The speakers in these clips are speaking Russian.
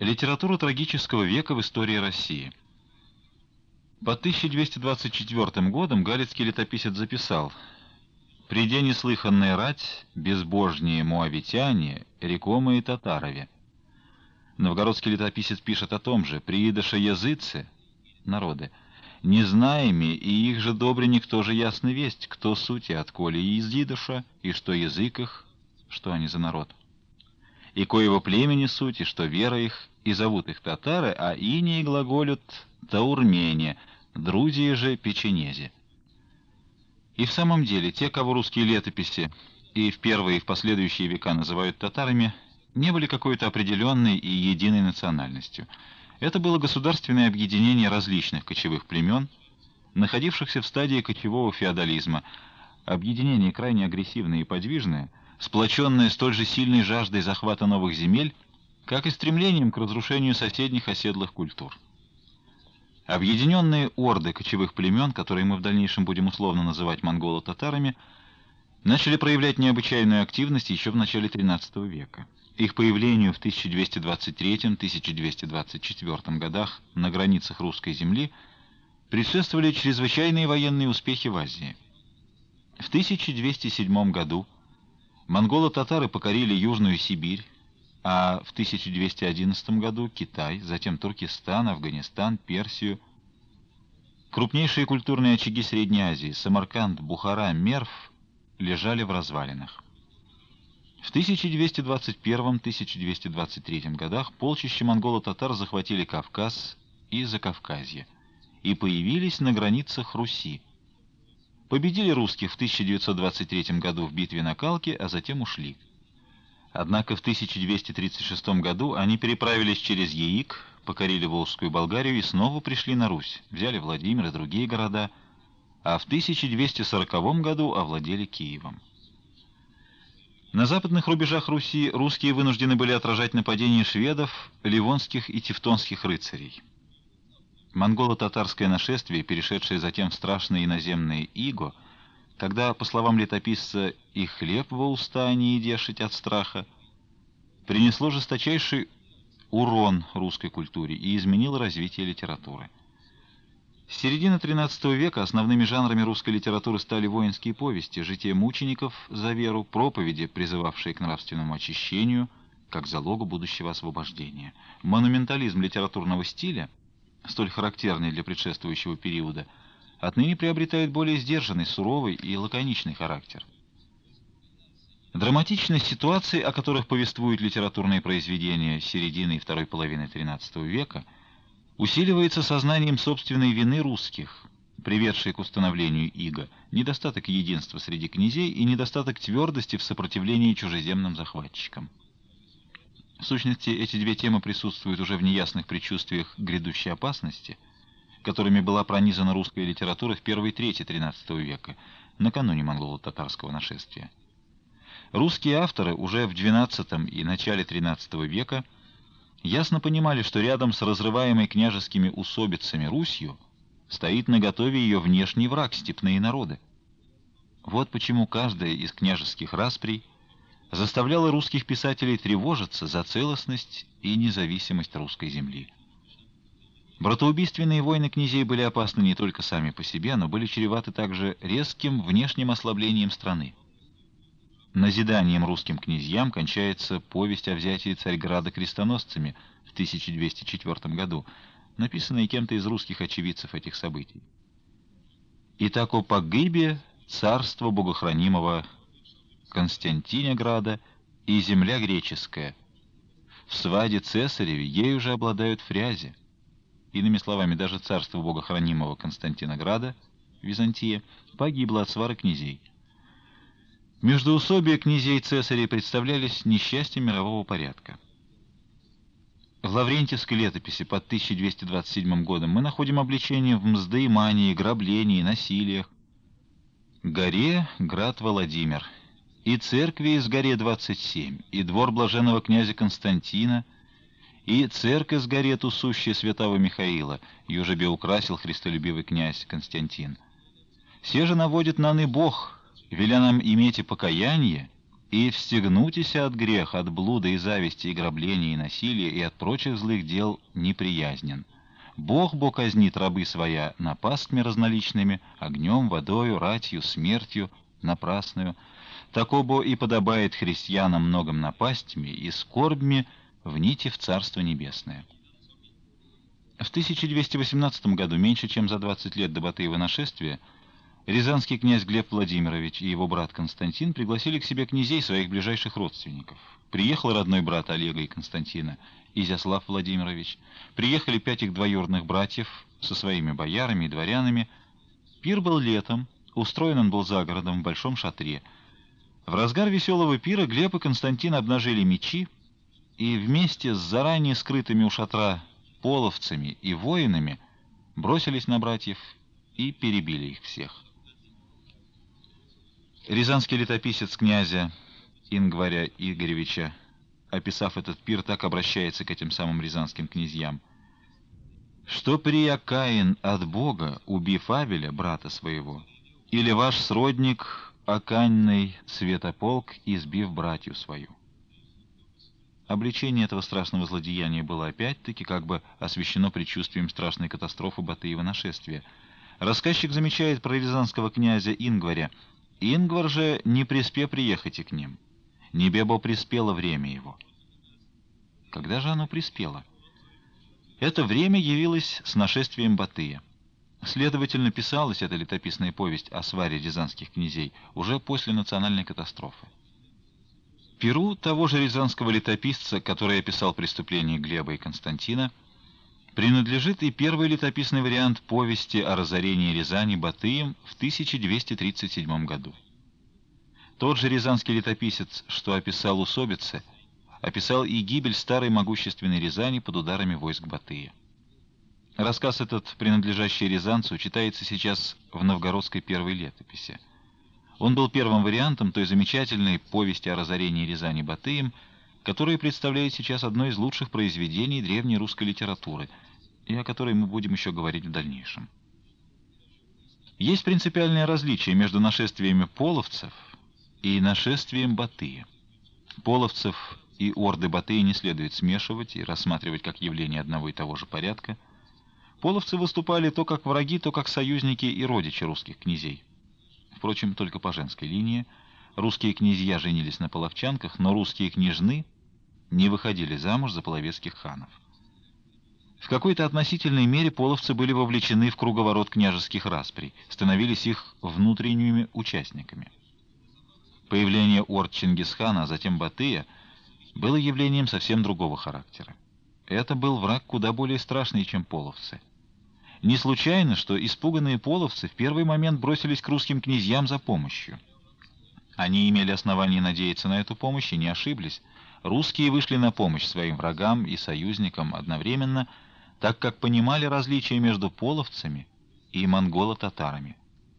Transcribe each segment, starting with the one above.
Литература трагического века в истории России. По 1224 годам галицкий летописец записал: «Приде неслыханная рать, безбожние моавитяне, рекомые татарове». Новгородский летописец пишет о том же: «Приидоша языцы, народы, незнаеми, и их же добре никто же ясно весть, кто суть и отколи и изидоша, и что язык их, что они за народ, и коего племени суть, и что вера их, и зовут их татары, а инии глаголют таурмене, друзья же печенезе». И в самом деле, те, кого русские летописи и в первые, и в последующие века называют татарами, не были какой-то определенной и единой национальностью. Это было государственное объединение различных кочевых племен, находившихся в стадии кочевого феодализма, объединение крайне агрессивное и подвижное, сплоченное столь же сильной жаждой захвата новых земель, как и стремлением к разрушению соседних оседлых культур. Объединенные орды кочевых племен, которые мы в дальнейшем будем условно называть монголо-татарами, начали проявлять необычайную активность еще в начале XIII века. Их появлению в 1223-1224 годах на границах русской земли предшествовали чрезвычайные военные успехи в Азии. В 1207 году монголо-татары покорили Южную Сибирь, а в 1211 году Китай, затем Туркестан, Афганистан, Персию. Крупнейшие культурные очаги Средней Азии — Самарканд, Бухара, Мерв — лежали в развалинах. В 1221-1223 годах полчища монголо-татар захватили Кавказ и Закавказье и появились на границах Руси. Победили русских в 1923 году в битве на Калке, а затем ушли. Однако в 1236 году они переправились через Яик, покорили Волжскую Болгарию и снова пришли на Русь, взяли Владимир и другие города, а в 1240 году овладели Киевом. На западных рубежах Руси русские вынуждены были отражать нападения шведов, ливонских и тевтонских рыцарей. Монголо-татарское нашествие, перешедшее затем в страшные иноземные иго, когда, по словам летописца, «и хлеб во уста не едешить от страха», принесло жесточайший урон русской культуре и изменило развитие литературы. С середины XIII века основными жанрами русской литературы стали воинские повести, жития мучеников за веру, проповеди, призывавшие к нравственному очищению, как залогу будущего освобождения. Монументализм литературного стиля, столь характерный для предшествующего периода, отныне приобретает более сдержанный, суровый и лаконичный характер. Драматичность ситуаций, о которых повествуют литературные произведения середины и второй половины XIII века, усиливается сознанием собственной вины русских, приведшей к установлению ига, недостаток единства среди князей и недостаток твердости в сопротивлении чужеземным захватчикам. В сущности, эти две темы присутствуют уже в неясных предчувствиях грядущей опасности, которыми была пронизана русская литература в первой трети XIII века, накануне монголо-татарского нашествия. Русские авторы уже в XII и начале XIII века ясно понимали, что рядом с разрываемой княжескими усобицами Русью стоит наготове ее внешний враг — степные народы. Вот почему каждая из княжеских расприй заставляла русских писателей тревожиться за целостность и независимость русской земли. Братоубийственные войны князей были опасны не только сами по себе, но были чреваты также резким внешним ослаблением страны. Назиданием русским князьям кончается повесть о взятии Царьграда крестоносцами в 1204 году, написанная кем-то из русских очевидцев этих событий. «Итак, о погибе царства богохранимого Константинеграда и земля греческая. В сваде цесареве ею же обладают фрязи». Иными словами, даже царство богохранимого Константинограда, Византия, погибло от свары князей. Междоусобия князей цесарей представлялись несчастьем мирового порядка. В Лаврентьевской летописи под 1227 годом мы находим обличение в мздоимании, граблении, насилиях. «Горе град Владимир, и церкви из горе 27, и двор блаженного князя Константина, и церковь с горе тусущая святого Михаила, южебе украсил христолюбивый князь Константин. Се же наводит наны Бог, веля нам иметь и покаяние, и встегнутися от грех, от блуда и зависти, и грабления, и насилия, и от прочих злых дел неприязнен. Бог бо казнит рабы своя напастми разноличными, огнем, водою, ратью, смертью напрасную. Тако бо и подобает христианам многим напастями и скорбями вните в Царство Небесное». В 1218 году, меньше чем за 20 лет до Батыева нашествия, рязанский князь Глеб Владимирович и его брат Константин пригласили к себе князей, своих ближайших родственников. Приехал родной брат Олега и Константина, Изяслав Владимирович. Приехали 5 их двоюродных братьев со своими боярами и дворянами. Пир был летом, устроен он был за городом в большом шатре. В разгар веселого пира Глеб и Константин обнажили мечи и вместе с заранее скрытыми у шатра половцами и воинами бросились на братьев и перебили их всех. Рязанский летописец князя Ингваря Игоревича, описав этот пир, так обращается к этим самым рязанским князьям: «Что прия Каин от Бога, убив Авеля, брата своего, или ваш сродник Аканный Святополк, избив братью свою». Обличение этого страшного злодеяния было опять-таки как бы освещено предчувствием страшной катастрофы Батыева нашествия. Рассказчик замечает про рязанского князя Ингваря: «Ингвар же не приспе приехать и к ним, не бебо приспело время его». Когда же оно приспело? Это время явилось с нашествием Батыя. Следовательно, писалась эта летописная повесть о сваре рязанских князей уже после национальной катастрофы. Перу того же рязанского летописца, который описал преступления Глеба и Константина, принадлежит и первый летописный вариант повести о разорении Рязани Батыем в 1237 году. Тот же рязанский летописец, что описал усобицы, описал и гибель старой могущественной Рязани под ударами войск Батыя. Рассказ этот, принадлежащий рязанцу, читается сейчас в новгородской первой летописи. Он был первым вариантом той замечательной повести о разорении Рязани Батыем, которая представляет сейчас одно из лучших произведений древней русской литературы, и о которой мы будем еще говорить в дальнейшем. Есть принципиальное различие между нашествиями половцев и нашествием Батыя. Половцев и орды Батыя не следует смешивать и рассматривать как явление одного и того же порядка. Половцы выступали то как враги, то как союзники и родичи русских князей. Впрочем, только по женской линии. Русские князья женились на половчанках, но русские княжны не выходили замуж за половецких ханов. В какой-то относительной мере половцы были вовлечены в круговорот княжеских расприй, становились их внутренними участниками. Появление орд Чингисхана, а затем Батыя, было явлением совсем другого характера. Это был враг куда более страшный, чем половцы. Не случайно, что испуганные половцы в первый момент бросились к русским князьям за помощью. Они имели основания надеяться на эту помощь и не ошиблись. Русские вышли на помощь своим врагам и союзникам одновременно, так как понимали различия между половцами и монголо-татарами.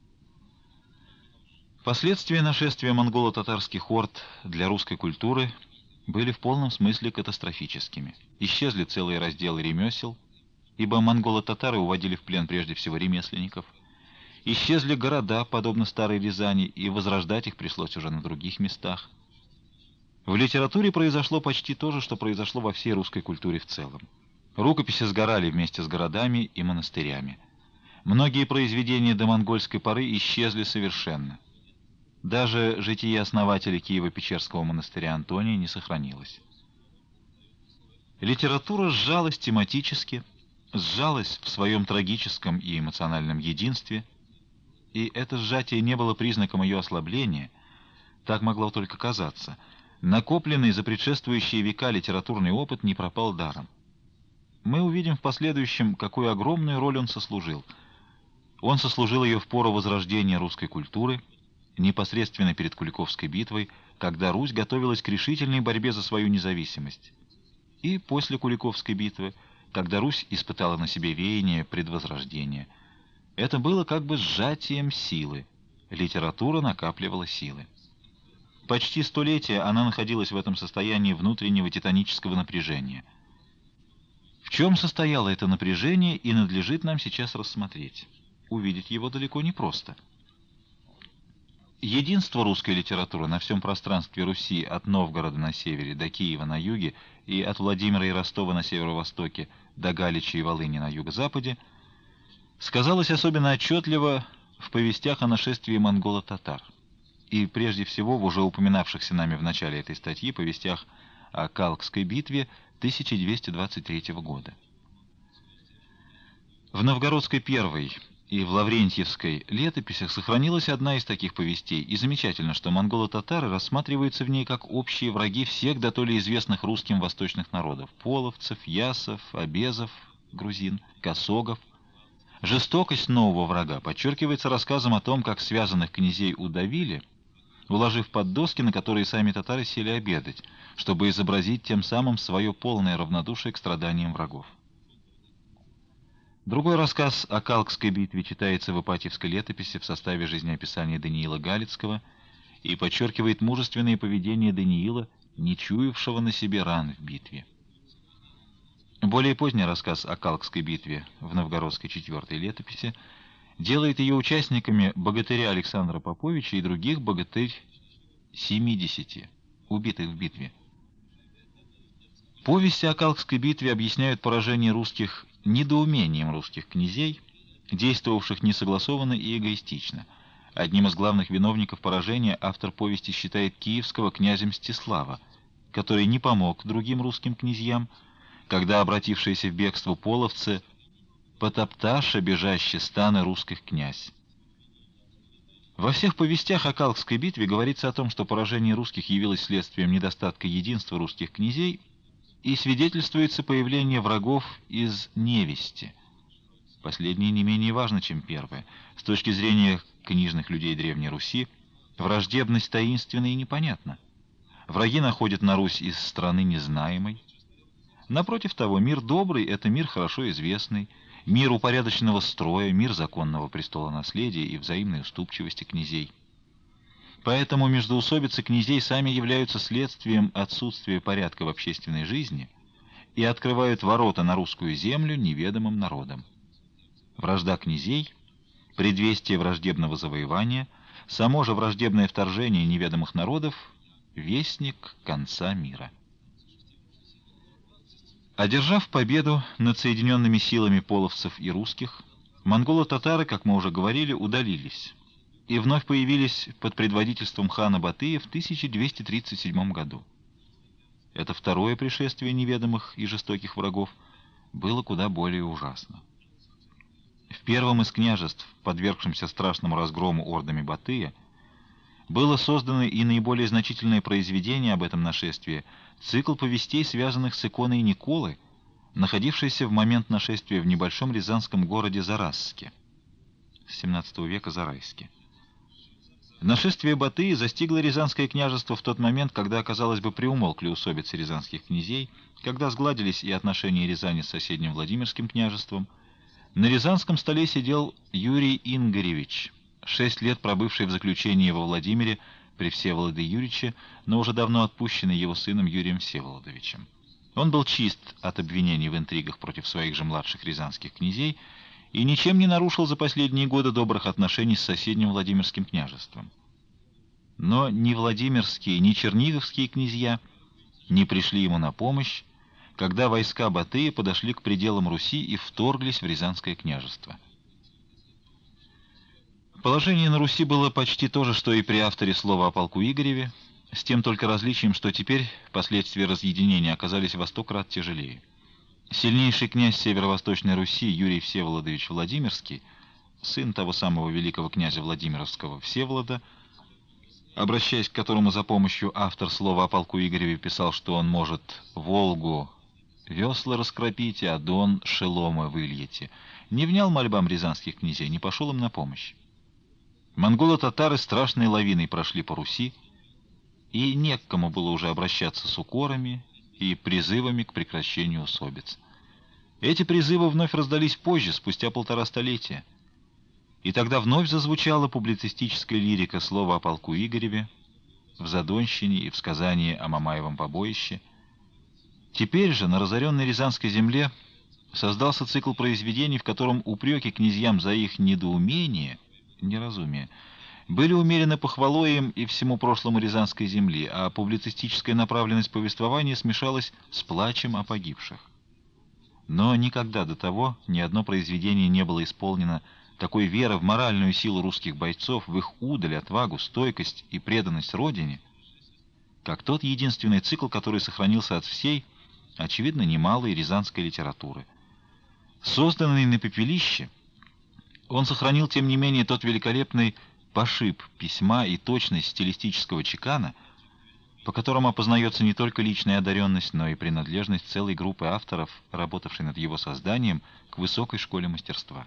Последствия нашествия монголо-татарских орд для русской культуры были в полном смысле катастрофическими. Исчезли целые разделы ремесел, ибо монголо-татары уводили в плен прежде всего ремесленников. Исчезли города, подобно старой Рязани, и возрождать их пришлось уже на других местах. В литературе произошло почти то же, что произошло во всей русской культуре в целом. Рукописи сгорали вместе с городами и монастырями. Многие произведения до монгольской поры исчезли совершенно. Даже житие основателя Киево-Печерского монастыря Антония не сохранилось. Литература сжалась тематически, сжалась в своем трагическом и эмоциональном единстве, и это сжатие не было признаком ее ослабления, так могло только казаться. Накопленный за предшествующие века литературный опыт не пропал даром. Мы увидим в последующем, какую огромную роль он сослужил. Он сослужил ее в пору возрождения русской культуры, непосредственно перед Куликовской битвой, когда Русь готовилась к решительной борьбе за свою независимость, и после Куликовской битвы, когда Русь испытала на себе веяние предвозрождения. Это было как бы сжатием силы. Литература накапливала силы. Почти столетие она находилась в этом состоянии внутреннего титанического напряжения. В чем состояло это напряжение, и надлежит нам сейчас рассмотреть. Увидеть его далеко не просто. Единство русской литературы на всем пространстве Руси от Новгорода на севере до Киева на юге и от Владимира и Ростова на северо-востоке до Галича и Волыни на юго-западе сказалось особенно отчетливо в повестях о нашествии монголо-татар и прежде всего в уже упоминавшихся нами в начале этой статьи повестях о Калкской битве 1223 года. В Новгородской первой и в Лаврентьевской летописях сохранилась одна из таких повестей, и замечательно, что монголо-татары рассматриваются в ней как общие враги всех дотоле известных русским восточных народов: половцев, ясов, обезов, грузин, косогов. Жестокость нового врага подчеркивается рассказом о том, как связанных князей удавили, уложив под доски, на которые сами татары сели обедать, чтобы изобразить тем самым свое полное равнодушие к страданиям врагов. Другой рассказ о Калкской битве читается в Ипатьевской летописи в составе жизнеописания Даниила Галицкого и подчеркивает мужественное поведение Даниила, не чуявшего на себе ран в битве. Более поздний рассказ о Калкской битве в Новгородской четвертой летописи делает ее участниками богатыря Александра Поповича и других богатырь 70, убитых в битве. Повести о Калкской битве объясняют поражение русских недоумением русских князей, действовавших несогласованно и эгоистично. Одним из главных виновников поражения автор повести считает киевского князя Мстислава, который не помог другим русским князьям, когда обратившиеся в бегство половцы потопташа бежаще станы русских князь. Во всех повестях о Калкской битве говорится о том, что поражение русских явилось следствием недостатка единства русских князей, и свидетельствуется появление врагов из невести. Последнее не менее важно, чем первое. С точки зрения книжных людей Древней Руси, враждебность таинственна и непонятна. Враги находят на Русь из страны незнаемой. Напротив того, мир добрый — это мир хорошо известный, мир упорядоченного строя, мир законного престола наследия и взаимной уступчивости князей. Поэтому междоусобицы князей сами являются следствием отсутствия порядка в общественной жизни и открывают ворота на русскую землю неведомым народам. Вражда князей, предвестие враждебного завоевания, само же враждебное вторжение неведомых народов — вестник конца мира. Одержав победу над соединенными силами половцев и русских, монголо-татары, как мы уже говорили, удалились и вновь появились под предводительством хана Батыя в 1237 году. Это второе пришествие неведомых и жестоких врагов было куда более ужасно. В первом из княжеств, подвергшемся страшному разгрому ордами Батыя, было создано и наиболее значительное произведение об этом нашествии — цикл повестей, связанных с иконой Николы, находившейся в момент нашествия в небольшом рязанском городе Зарасске, с XVII века Зарайске. Нашествие Батыя застигло Рязанское княжество в тот момент, когда, казалось бы, приумолкли усобицы рязанских князей, когда сгладились и отношения Рязани с соседним Владимирским княжеством. На рязанском столе сидел Юрий Ингоревич, 6 лет пробывший в заключении во Владимире при Всеволоде Юрьевиче, но уже давно отпущенный его сыном Юрием Всеволодовичем. Он был чист от обвинений в интригах против своих же младших рязанских князей и ничем не нарушил за последние годы добрых отношений с соседним Владимирским княжеством. Но ни Владимирские, ни Черниговские князья не пришли ему на помощь, когда войска Батыя подошли к пределам Руси и вторглись в Рязанское княжество. Положение на Руси было почти то же, что и при авторе слова о полку Игореве, с тем только различием, что теперь последствия разъединения оказались во 100 крат тяжелее. Сильнейший князь Северо-Восточной Руси Юрий Всеволодович Владимирский, сын того самого великого князя Владимировского Всеволода, обращаясь к которому за помощью автор слова о полку Игореве писал, что он может Волгу весла раскропите, а Дон шелома выльете, не внял мольбам рязанских князей, не пошел им на помощь. Монголо-татары страшной лавиной прошли по Руси, и не к кому было уже обращаться с укорами и призывами к прекращению усобиц. Эти призывы вновь раздались позже, спустя 1,5 столетия. И тогда вновь зазвучала публицистическая лирика слова о полку Игореве в «Задонщине» и в сказании о Мамаевом побоище. Теперь же на разоренной Рязанской земле создался цикл произведений, в котором упреки князьям за их недоумение, неразумие, были умерены похвалой им и всему прошлому Рязанской земли, а публицистическая направленность повествования смешалась с плачем о погибших. Но никогда до того ни одно произведение не было исполнено такой веры в моральную силу русских бойцов, в их удаль, отвагу, стойкость и преданность Родине, как тот единственный цикл, который сохранился от всей, очевидно, немалой рязанской литературы. Созданный на пепелище, он сохранил, тем не менее, тот великолепный пошиб письма и точность стилистического чекана, по которым опознается не только личная одаренность, но и принадлежность целой группы авторов, работавшей над его созданием, к высокой школе мастерства.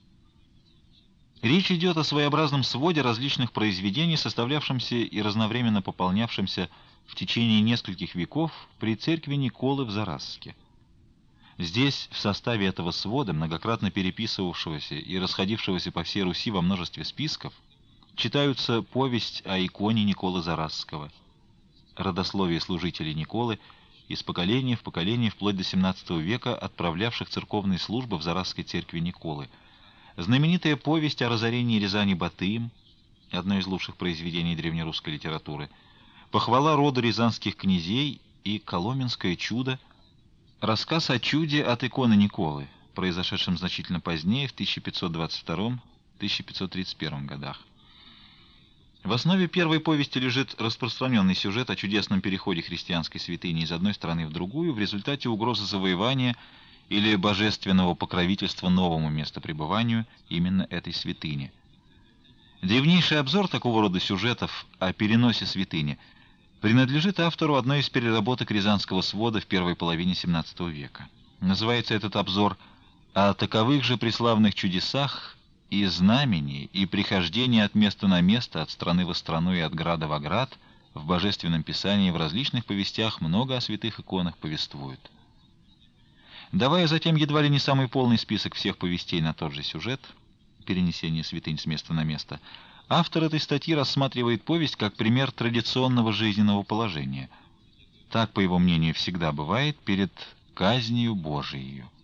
Речь идет о своеобразном своде различных произведений, составлявшемся и разновременно пополнявшемся в течение нескольких веков при церкви Николы в Зарасске. Здесь, в составе этого свода, многократно переписывавшегося и расходившегося по всей Руси во множестве списков, читаются повесть о иконе Николы Зарасского, родословие служителей Николы, из поколения в поколение вплоть до XVII века отправлявших церковные службы в Зарасской церкви Николы, знаменитая повесть о разорении Рязани Батыем, одно из лучших произведений древнерусской литературы, похвала рода рязанских князей и коломенское чудо, рассказ о чуде от иконы Николы, произошедшем значительно позднее, в 1522-1531 годах. В основе первой повести лежит распространенный сюжет о чудесном переходе христианской святыни из одной страны в другую в результате угрозы завоевания или божественного покровительства новому местопребыванию именно этой святыни. Древнейший обзор такого рода сюжетов о переносе святыни принадлежит автору одной из переработок Рязанского свода в первой половине XVII века. Называется этот обзор «О таковых же преславных чудесах и знамений, и прихождении от места на место, от страны во страну и от града во град, в Божественном Писании в различных повестях много о святых иконах повествуют». Давая затем едва ли не самый полный список всех повестей на тот же сюжет, перенесение святынь с места на место, автор этой статьи рассматривает повесть как пример традиционного жизненного положения. Так, по его мнению, всегда бывает перед казнью Божией.